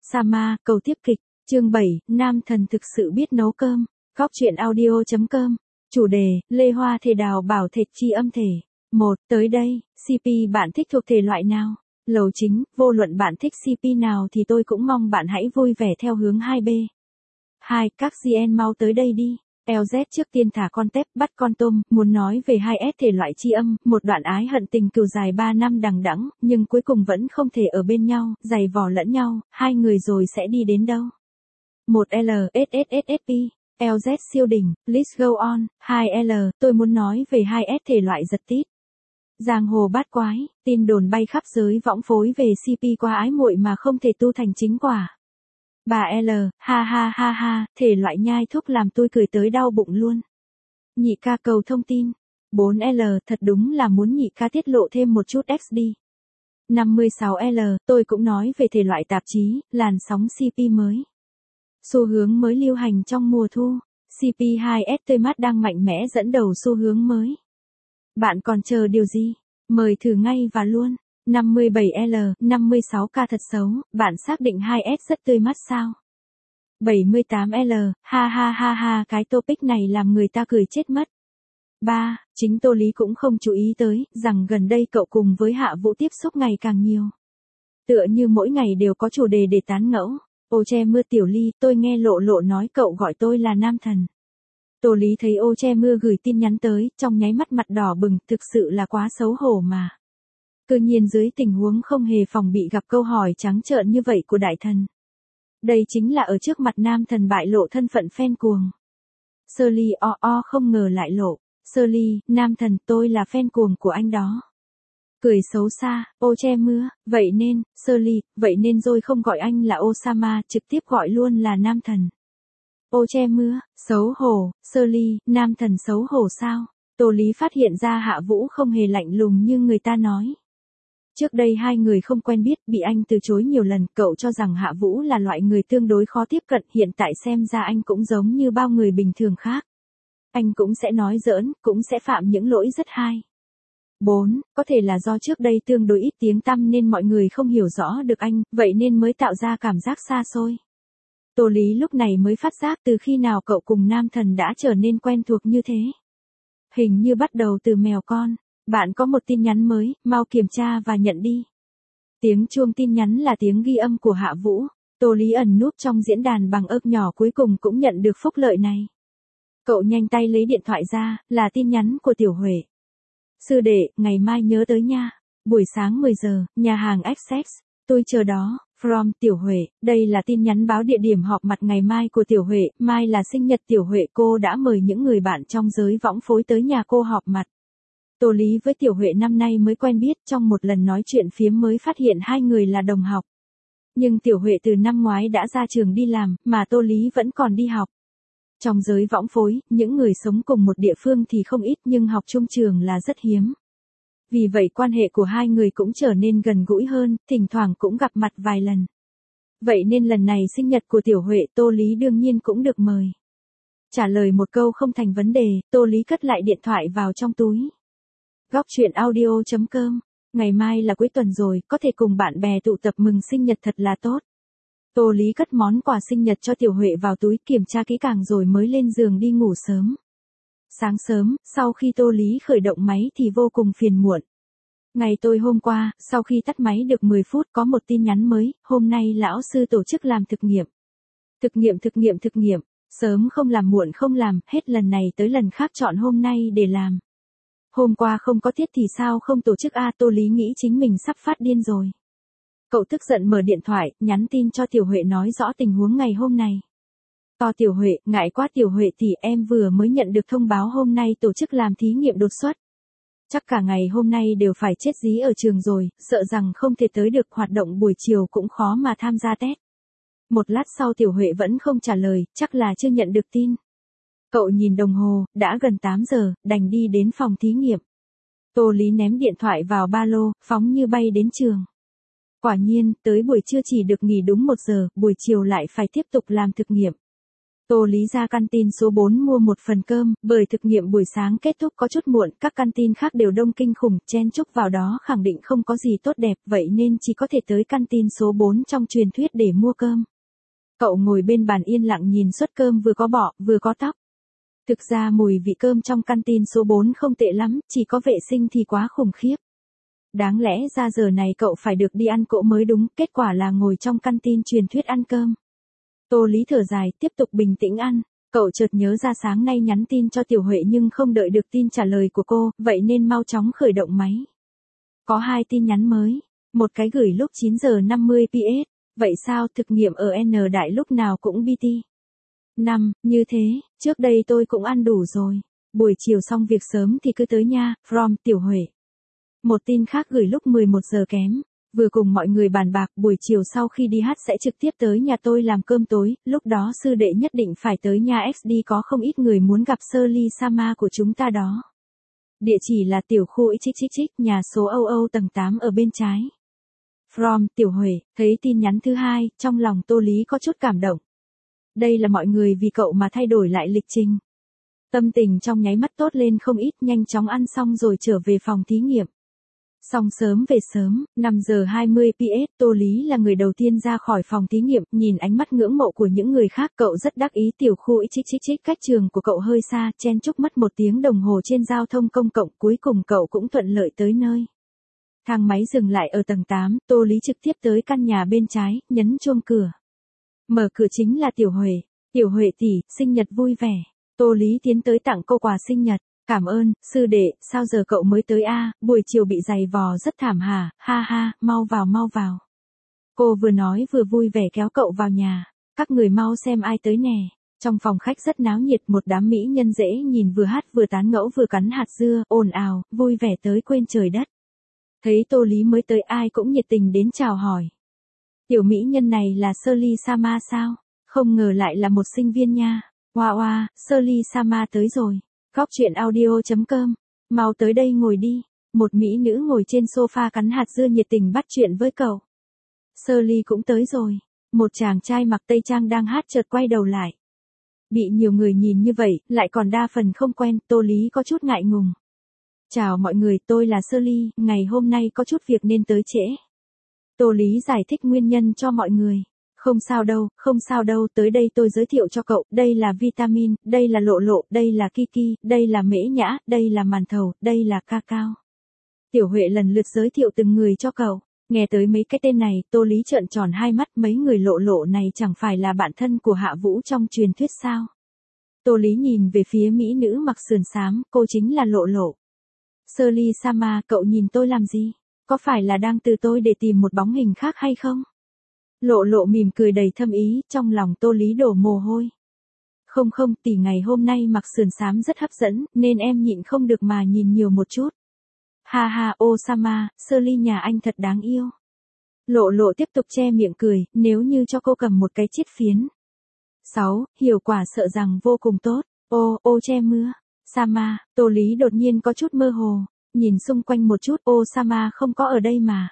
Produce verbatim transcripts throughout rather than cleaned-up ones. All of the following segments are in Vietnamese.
Sama, cầu tiếp kịch, chương bảy, nam thần thực sự biết nấu cơm, góc truyện audio.com, chủ đề, Lê Hoa thề đào bảo thạch chi âm thể. một. Tới đây, xê pê bạn thích thuộc thể loại nào? Lầu chính, vô luận bạn thích xê pê nào thì tôi cũng mong bạn hãy vui vẻ theo hướng hai B. hai. Các giê en mau tới đây đi. lờ dét trước tiên thả con tép bắt con tôm, muốn nói về hai ét thể loại chi âm, một đoạn ái hận tình cừu dài ba năm đằng đẵng, nhưng cuối cùng vẫn không thể ở bên nhau, giày vò lẫn nhau, hai người rồi sẽ đi đến đâu? một L S S S S P, lờ dét siêu đỉnh, let's go on. hai L, tôi muốn nói về hai ét thể loại giật tít. Giang hồ bát quái, tin đồn bay khắp giới võng phối về xê pê qua ái muội mà không thể tu thành chính quả. ba L, ha ha ha ha, thể loại nhai thuốc làm tôi cười tới đau bụng luôn. Nhị ca cầu thông tin. bốn L, thật đúng là muốn nhị ca tiết lộ thêm một chút ích đi. năm mươi sáu L, tôi cũng nói về thể loại tạp chí, làn sóng xê pê mới. Xu hướng mới lưu hành trong mùa thu, xê pê hai ét tươi mát đang mạnh mẽ dẫn đầu xu hướng mới. Bạn còn chờ điều gì? Mời thử ngay và luôn. năm mươi bảy L, năm mươi sáu K thật xấu, bạn xác định hai ét rất tươi mắt sao? bảy mươi tám L, ha ha ha ha, cái topic này làm người ta cười chết mất. ba. Chính Tô Lý cũng không chú ý tới, rằng gần đây cậu cùng với Hạ Vũ tiếp xúc ngày càng nhiều. Tựa như mỗi ngày đều có chủ đề để tán ngẫu. Ô che mưa tiểu Ly, tôi nghe lộ lộ nói cậu gọi tôi là nam thần. Tô Lý thấy ô che mưa gửi tin nhắn tới, trong nháy mắt mặt đỏ bừng, thực sự là quá xấu hổ mà. Cơ nhiên dưới tình huống không hề phòng bị gặp câu hỏi trắng trợn như vậy của đại thần. Đây chính là ở trước mặt nam thần bại lộ thân phận fan cuồng. Sơ Ly o o không ngờ lại lộ. Sơ Ly, nam thần, tôi là fan cuồng của anh đó. Cười xấu xa, ô che mưa, vậy nên, Sơ Ly, vậy nên rồi không gọi anh là Osama, trực tiếp gọi luôn là nam thần. Ô che mưa, xấu hổ, Sơ Ly, nam thần xấu hổ sao? Tô Lý phát hiện ra Hạ Vũ không hề lạnh lùng như người ta nói. Trước đây hai người không quen biết, bị anh từ chối nhiều lần, cậu cho rằng Hạ Vũ là loại người tương đối khó tiếp cận, hiện tại xem ra anh cũng giống như bao người bình thường khác. Anh cũng sẽ nói giỡn, cũng sẽ phạm những lỗi rất hay. bốn. Có thể là do trước đây tương đối ít tiếng tăm nên mọi người không hiểu rõ được anh, vậy nên mới tạo ra cảm giác xa xôi. Tô Lý lúc này mới phát giác từ khi nào cậu cùng nam thần đã trở nên quen thuộc như thế. Hình như bắt đầu từ mèo con. Bạn có một tin nhắn mới, mau kiểm tra và nhận đi. Tiếng chuông tin nhắn là tiếng ghi âm của Hạ Vũ. Tô Lý ẩn núp trong diễn đàn bằng ức nhỏ cuối cùng cũng nhận được phúc lợi này. Cậu nhanh tay lấy điện thoại ra, là tin nhắn của Tiểu Huệ. Sư đệ, ngày mai nhớ tới nha. Buổi sáng mười giờ, nhà hàng Access. Tôi chờ đó. From Tiểu Huệ, đây là tin nhắn báo địa điểm họp mặt ngày mai của Tiểu Huệ. Mai là sinh nhật Tiểu Huệ, cô đã mời những người bạn trong giới võng phối tới nhà cô họp mặt. Tô Lý với Tiểu Huệ năm nay mới quen biết, trong một lần nói chuyện phiếm mới phát hiện hai người là đồng học. Nhưng Tiểu Huệ từ năm ngoái đã ra trường đi làm, mà Tô Lý vẫn còn đi học. Trong giới võng phối, những người sống cùng một địa phương thì không ít nhưng học chung trường là rất hiếm. Vì vậy quan hệ của hai người cũng trở nên gần gũi hơn, thỉnh thoảng cũng gặp mặt vài lần. Vậy nên lần này sinh nhật của Tiểu Huệ, Tô Lý đương nhiên cũng được mời. Trả lời một câu không thành vấn đề, Tô Lý cất lại điện thoại vào trong túi. Góc truyện audio.com, ngày mai là cuối tuần rồi, có thể cùng bạn bè tụ tập mừng sinh nhật thật là tốt. Tô Lý cất món quà sinh nhật cho Tiểu Huệ vào túi, kiểm tra kỹ càng rồi mới lên giường đi ngủ sớm. Sáng sớm, sau khi Tô Lý khởi động máy thì vô cùng phiền muộn. Ngày tôi hôm qua, sau khi tắt máy được mười phút có một tin nhắn mới, hôm nay lão sư tổ chức làm thực nghiệm. Thực nghiệm thực nghiệm thực nghiệm, sớm không làm muộn không làm, hết lần này tới lần khác chọn hôm nay để làm. Hôm qua không có tiết thì sao không tổ chức a? Tô Lý nghĩ chính mình sắp phát điên rồi. Cậu tức giận mở điện thoại, nhắn tin cho Tiểu Huệ nói rõ tình huống ngày hôm nay. To Tiểu Huệ, ngại quá Tiểu Huệ thì em vừa mới nhận được thông báo hôm nay tổ chức làm thí nghiệm đột xuất. Chắc cả ngày hôm nay đều phải chết dí ở trường rồi, sợ rằng không thể tới được, hoạt động buổi chiều cũng khó mà tham gia test. Một lát sau Tiểu Huệ vẫn không trả lời, chắc là chưa nhận được tin. Cậu nhìn đồng hồ, đã gần tám giờ, đành đi đến phòng thí nghiệm. Tô Lý ném điện thoại vào ba lô, phóng như bay đến trường. Quả nhiên, tới buổi trưa chỉ được nghỉ đúng một giờ, buổi chiều lại phải tiếp tục làm thực nghiệm. Tô Lý ra căn tin số bốn mua một phần cơm, bởi thực nghiệm buổi sáng kết thúc có chút muộn, các căn tin khác đều đông kinh khủng, chen chúc vào đó khẳng định không có gì tốt đẹp, vậy nên chỉ có thể tới căn tin số bốn trong truyền thuyết để mua cơm. Cậu ngồi bên bàn yên lặng nhìn suất cơm vừa có bọ, vừa có tóc. Thực ra mùi vị cơm trong căn tin số bốn không tệ lắm, chỉ có vệ sinh thì quá khủng khiếp. Đáng lẽ ra giờ này cậu phải được đi ăn cỗ mới đúng, kết quả là ngồi trong căn tin truyền thuyết ăn cơm. Tô Lý thở dài, tiếp tục bình tĩnh ăn. Cậu chợt nhớ ra sáng nay nhắn tin cho Tiểu Huệ nhưng không đợi được tin trả lời của cô, vậy nên mau chóng khởi động máy. Có hai tin nhắn mới, một cái gửi lúc chín giờ năm mươi pê ét, vậy sao thực nghiệm ở N đại lúc nào cũng bê tê. năm, như thế, trước đây tôi cũng ăn đủ rồi. Buổi chiều xong việc sớm thì cứ tới nha, from Tiểu Huệ. Một tin khác gửi lúc mười một giờ kém. Vừa cùng mọi người bàn bạc, buổi chiều sau khi đi hát sẽ trực tiếp tới nhà tôi làm cơm tối, lúc đó sư đệ nhất định phải tới nhà ích đê, có không ít người muốn gặp Shirley Sama của chúng ta đó. Địa chỉ là tiểu khu xích xích xích, nhà số Âu Âu tầng tám ở bên trái. From Tiểu Huệ, thấy tin nhắn thứ hai, trong lòng Tô Lý có chút cảm động. Đây là mọi người vì cậu mà thay đổi lại lịch trình. Tâm tình trong nháy mắt tốt lên không ít, nhanh chóng ăn xong rồi trở về phòng thí nghiệm. Xong sớm về sớm, năm giờ hai mươi pê ét, Tô Lý là người đầu tiên ra khỏi phòng thí nghiệm, nhìn ánh mắt ngưỡng mộ của những người khác, cậu rất đắc ý. Tiểu khu xích xích xích cách trường của cậu hơi xa, chen chúc mất một tiếng đồng hồ trên giao thông công cộng, cuối cùng cậu cũng thuận lợi tới nơi. Thang máy dừng lại ở tầng tám, Tô Lý trực tiếp tới căn nhà bên trái, nhấn chuông cửa. Mở cửa chính là Tiểu Huệ. Tiểu Huệ tỷ, sinh nhật vui vẻ. Tô Lý tiến tới tặng cô quà sinh nhật. Cảm ơn, sư đệ, sao giờ cậu mới tới a? Buổi chiều bị giày vò rất thảm hả, ha ha, mau vào mau vào. Cô vừa nói vừa vui vẻ kéo cậu vào nhà. Các người mau xem ai tới nè. Trong phòng khách rất náo nhiệt, một đám mỹ nhân dễ nhìn vừa hát vừa tán ngẫu vừa cắn hạt dưa, ồn ào, vui vẻ tới quên trời đất. Thấy Tô Lý mới tới ai cũng nhiệt tình đến chào hỏi. Tiểu mỹ nhân này là Shirley Sama sao? Không ngờ lại là một sinh viên nha. Wow wow, Shirley Sama tới rồi. Góc chuyện audio chấm com, mau tới đây ngồi đi. Một mỹ nữ ngồi trên sofa cắn hạt dưa nhiệt tình bắt chuyện với cậu. Shirley cũng tới rồi. Một chàng trai mặc tây trang đang hát chợt quay đầu lại. Bị nhiều người nhìn như vậy, lại còn đa phần không quen, Tô Lý có chút ngại ngùng. Chào mọi người, tôi là Shirley, ngày hôm nay có chút việc nên tới trễ. Tô Lý giải thích nguyên nhân cho mọi người. Không sao đâu, không sao đâu, tới đây tôi giới thiệu cho cậu, đây là Vitamin, đây là Lộ Lộ, đây là Kiki, đây là Mễ Nhã, đây là Màn Thầu, đây là Cacao. Tiểu Huệ lần lượt giới thiệu từng người cho cậu, nghe tới mấy cái tên này, Tô Lý trợn tròn hai mắt, mấy người Lộ Lộ này chẳng phải là bạn thân của Hạ Vũ trong truyền thuyết sao? Tô Lý nhìn về phía mỹ nữ mặc sườn xám, cô chính là Lộ Lộ. Shirley Sama, cậu nhìn tôi làm gì? Có phải là đang từ tôi để tìm một bóng hình khác hay không? Lộ Lộ mỉm cười đầy thâm ý, trong lòng Tô Lý đổ mồ hôi. Không không, tỷ ngày hôm nay mặc sườn xám rất hấp dẫn, nên em nhịn không được mà nhìn nhiều một chút. Ha ha, Osama, Shirley nhà anh thật đáng yêu. Lộ Lộ tiếp tục che miệng cười, nếu như cho cô cầm một cái chiết phiến. sáu. Hiệu quả sợ rằng vô cùng tốt. Ô, ô che mưa. Sama, Tô Lý đột nhiên có chút mơ hồ, nhìn xung quanh một chút, Osama không có ở đây mà.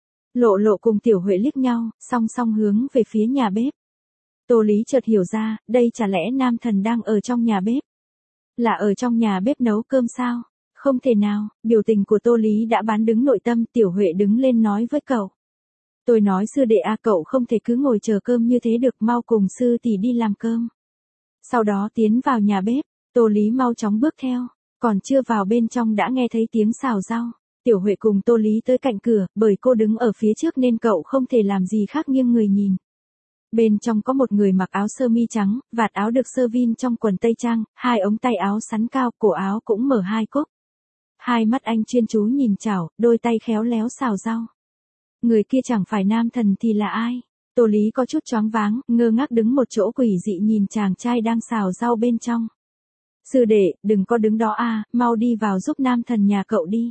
Lộ Lộ cùng Tiểu Huệ liếc nhau, song song hướng về phía nhà bếp. Tô Lý chợt hiểu ra, đây chả lẽ nam thần đang ở trong nhà bếp? Là ở trong nhà bếp nấu cơm sao? Không thể nào, biểu tình của Tô Lý đã bán đứng nội tâm. Tiểu Huệ đứng lên nói với cậu. Tôi nói sư đệ a, cậu không thể cứ ngồi chờ cơm như thế được, mau cùng sư tỷ đi làm cơm. Sau đó tiến vào nhà bếp, Tô Lý mau chóng bước theo, còn chưa vào bên trong đã nghe thấy tiếng xào rau. Tiểu Huệ cùng Tô Lý tới cạnh cửa, bởi cô đứng ở phía trước nên cậu không thể làm gì khác nghiêng người nhìn. Bên trong có một người mặc áo sơ mi trắng, vạt áo được sơ vin trong quần tây trang, hai ống tay áo sắn cao, cổ áo cũng mở hai cúc. Hai mắt anh chuyên chú nhìn chảo, đôi tay khéo léo xào rau. Người kia chẳng phải nam thần thì là ai? Tô Lý có chút choáng váng, ngơ ngác đứng một chỗ quỷ dị nhìn chàng trai đang xào rau bên trong. Sư đệ, đừng có đứng đó a, mau đi vào giúp nam thần nhà cậu đi.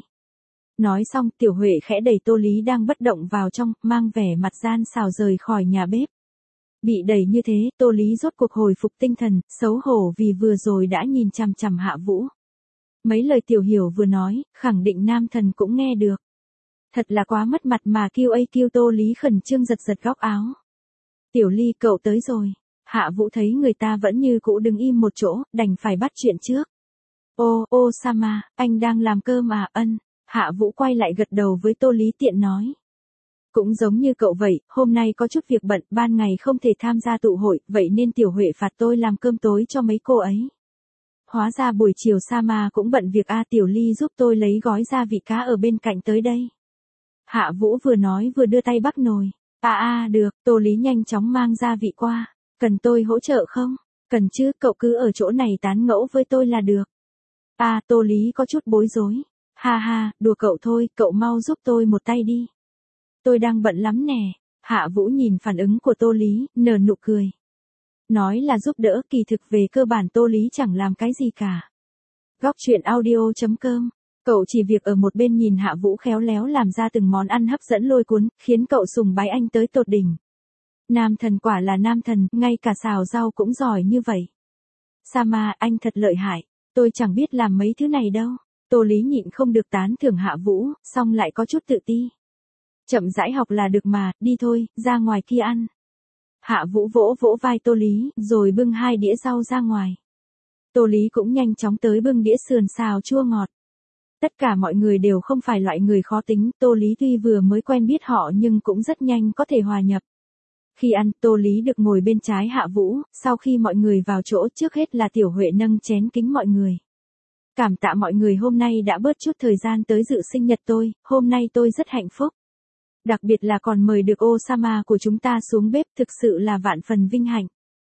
Nói xong, Tiểu Huệ khẽ đẩy Tô Lý đang bất động vào trong, mang vẻ mặt gian xào rời khỏi nhà bếp. Bị đẩy như thế, Tô Lý rốt cuộc hồi phục tinh thần, xấu hổ vì vừa rồi đã nhìn chằm chằm Hạ Vũ. Mấy lời Tiểu Hiểu vừa nói, khẳng định nam thần cũng nghe được. Thật là quá mất mặt mà kêu ấy kêu. Tô Lý khẩn trương giật giật góc áo. Tiểu Ly, cậu tới rồi. Hạ Vũ thấy người ta vẫn như cũ đứng im một chỗ, đành phải bắt chuyện trước. Ô, ô Sama, anh đang làm cơm à? Ân. Hạ Vũ quay lại gật đầu với Tô Lý tiện nói. Cũng giống như cậu vậy, hôm nay có chút việc bận, ban ngày không thể tham gia tụ hội, vậy nên Tiểu Huệ phạt tôi làm cơm tối cho mấy cô ấy. Hóa ra buổi chiều Sama cũng bận việc a. Tiểu Ly giúp tôi lấy gói gia vị cá ở bên cạnh tới đây. Hạ Vũ vừa nói vừa đưa tay bắt nồi. À à được, Tô Lý nhanh chóng mang gia vị qua. Cần tôi hỗ trợ không? Cần chứ, cậu cứ ở chỗ này tán ngẫu với tôi là được. À, Tô Lý có chút bối rối. Ha ha, đùa cậu thôi, cậu mau giúp tôi một tay đi. Tôi đang bận lắm nè. Hạ Vũ nhìn phản ứng của Tô Lý, nở nụ cười. Nói là giúp đỡ, kỳ thực về cơ bản Tô Lý chẳng làm cái gì cả. Góc truyện audio chấm com. Cậu chỉ việc ở một bên nhìn Hạ Vũ khéo léo làm ra từng món ăn hấp dẫn lôi cuốn, khiến cậu sùng bái anh tới tột đỉnh. Nam thần quả là nam thần, ngay cả xào rau cũng giỏi như vậy. Sama, anh thật lợi hại. Tôi chẳng biết làm mấy thứ này đâu. Tô Lý nhịn không được tán thưởng Hạ Vũ, xong lại có chút tự ti. Chậm rãi học là được mà, đi thôi, ra ngoài kia ăn. Hạ Vũ vỗ vỗ vai Tô Lý, rồi bưng hai đĩa rau ra ngoài. Tô Lý cũng nhanh chóng tới bưng đĩa sườn xào chua ngọt. Tất cả mọi người đều không phải loại người khó tính, Tô Lý tuy vừa mới quen biết họ nhưng cũng rất nhanh có thể hòa nhập. Khi ăn, Tô Lý được ngồi bên trái Hạ Vũ, sau khi mọi người vào chỗ trước hết là Tiểu Huệ nâng chén kính mọi người. Cảm tạ mọi người hôm nay đã bớt chút thời gian tới dự sinh nhật tôi, hôm nay tôi rất hạnh phúc. Đặc biệt là còn mời được Osama của chúng ta xuống bếp, thực sự là vạn phần vinh hạnh.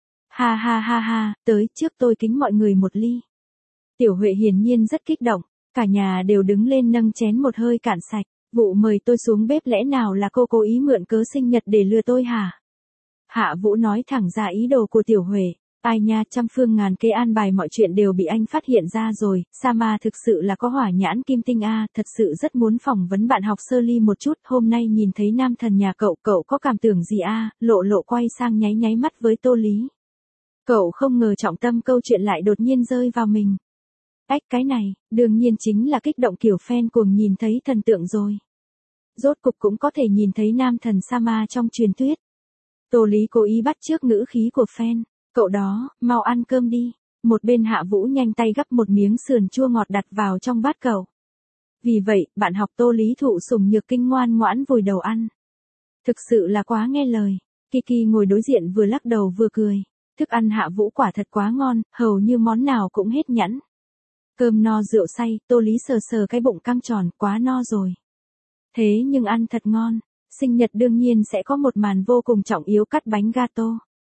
Ha ha ha ha, tới trước tôi kính mọi người một ly. Tiểu Huệ hiển nhiên rất kích động, cả nhà đều đứng lên nâng chén một hơi cạn sạch. Vụ mời tôi xuống bếp lẽ nào là cô cố ý mượn cớ sinh nhật để lừa tôi hả? Hạ Vũ nói thẳng ra ý đồ của Tiểu Huệ. Ai nha, trăm phương ngàn kế an bài mọi chuyện đều bị anh phát hiện ra rồi. Sama thực sự là có hỏa nhãn kim tinh a, thật sự rất muốn phỏng vấn bạn học sơ ly một chút. Hôm nay nhìn thấy nam thần nhà cậu, cậu có cảm tưởng gì a? Lộ Lộ quay sang nháy nháy mắt với Tô Lý. Cậu không ngờ trọng tâm câu chuyện lại đột nhiên rơi vào mình. Ách, cái này, đương nhiên chính là kích động kiểu fan cuồng nhìn thấy thần tượng rồi. Rốt cục cũng có thể nhìn thấy nam thần Sama trong truyền thuyết. Tô Lý cố ý bắt chước ngữ khí của fan. Cậu đó, mau ăn cơm đi. Một bên Hạ Vũ nhanh tay gắp một miếng sườn chua ngọt đặt vào trong bát cậu. Vì vậy, bạn học Tô Lý thụ sủng nhược kinh ngoan ngoãn vùi đầu ăn. Thực sự là quá nghe lời. Kiki ngồi đối diện vừa lắc đầu vừa cười. Thức ăn Hạ Vũ quả thật quá ngon, hầu như món nào cũng hết nhẵn. Cơm no rượu say, Tô Lý sờ sờ cái bụng căng tròn, quá no rồi. Thế nhưng ăn thật ngon. Sinh nhật đương nhiên sẽ có một màn vô cùng trọng yếu, cắt bánh gato.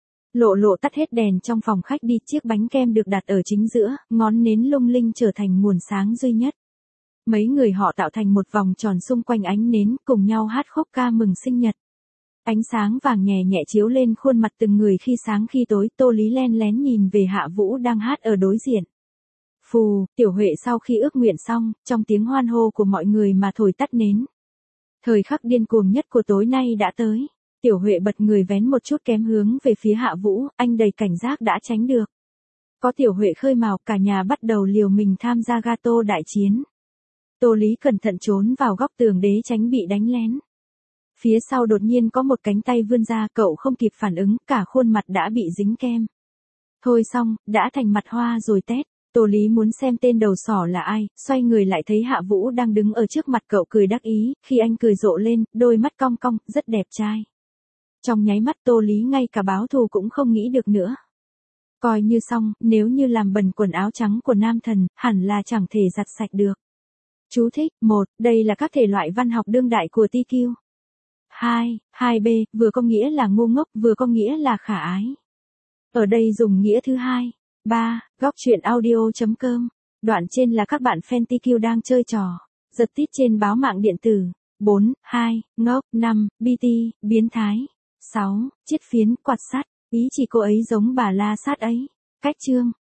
Lộ Lộ tắt hết đèn trong phòng khách đi, chiếc bánh kem được đặt ở chính giữa, ngón nến lung linh trở thành nguồn sáng duy nhất. Mấy người họ tạo thành một vòng tròn xung quanh ánh nến, cùng nhau hát khúc ca mừng sinh nhật. Ánh sáng vàng nhẹ nhẹ chiếu lên khuôn mặt từng người khi sáng khi tối. Tô Lý len lén nhìn về Hạ Vũ đang hát ở đối diện. Phù, Tiểu Huệ sau khi ước nguyện xong, trong tiếng hoan hô của mọi người mà thổi tắt nến. Thời khắc điên cuồng nhất của tối nay đã tới. Tiểu Huệ bật người vén một chút kém hướng về phía Hạ Vũ, anh đầy cảnh giác đã tránh được. Có Tiểu Huệ khơi mào, cả nhà bắt đầu liều mình tham gia gato đại chiến. Tô Lý cẩn thận trốn vào góc tường để tránh bị đánh lén. Phía sau đột nhiên có một cánh tay vươn ra, cậu không kịp phản ứng, cả khuôn mặt đã bị dính kem. Thôi xong, đã thành mặt hoa rồi tét. Tô Lý muốn xem tên đầu sỏ là ai, xoay người lại thấy Hạ Vũ đang đứng ở trước mặt cậu cười đắc ý, khi anh cười rộ lên, đôi mắt cong cong, rất đẹp trai. Trong nháy mắt Tô Lý ngay cả báo thù cũng không nghĩ được nữa. Coi như xong, nếu như làm bẩn quần áo trắng của nam thần, hẳn là chẳng thể giặt sạch được. Chú thích, một, đây là các thể loại văn học đương đại của tê quy. hai, hai B, vừa có nghĩa là ngu ngốc, vừa có nghĩa là khả ái. Ở đây dùng nghĩa thứ hai. ba. Góc truyện audio chấm com. Đoạn trên là các bạn fan tê quy đang chơi trò. Giật tít trên báo mạng điện tử. bốn, hai, ngốc. năm, bê tê, biến thái. sáu, chiết phiến, quạt sắt. Ý chỉ cô ấy giống bà la sát ấy. Cách chương.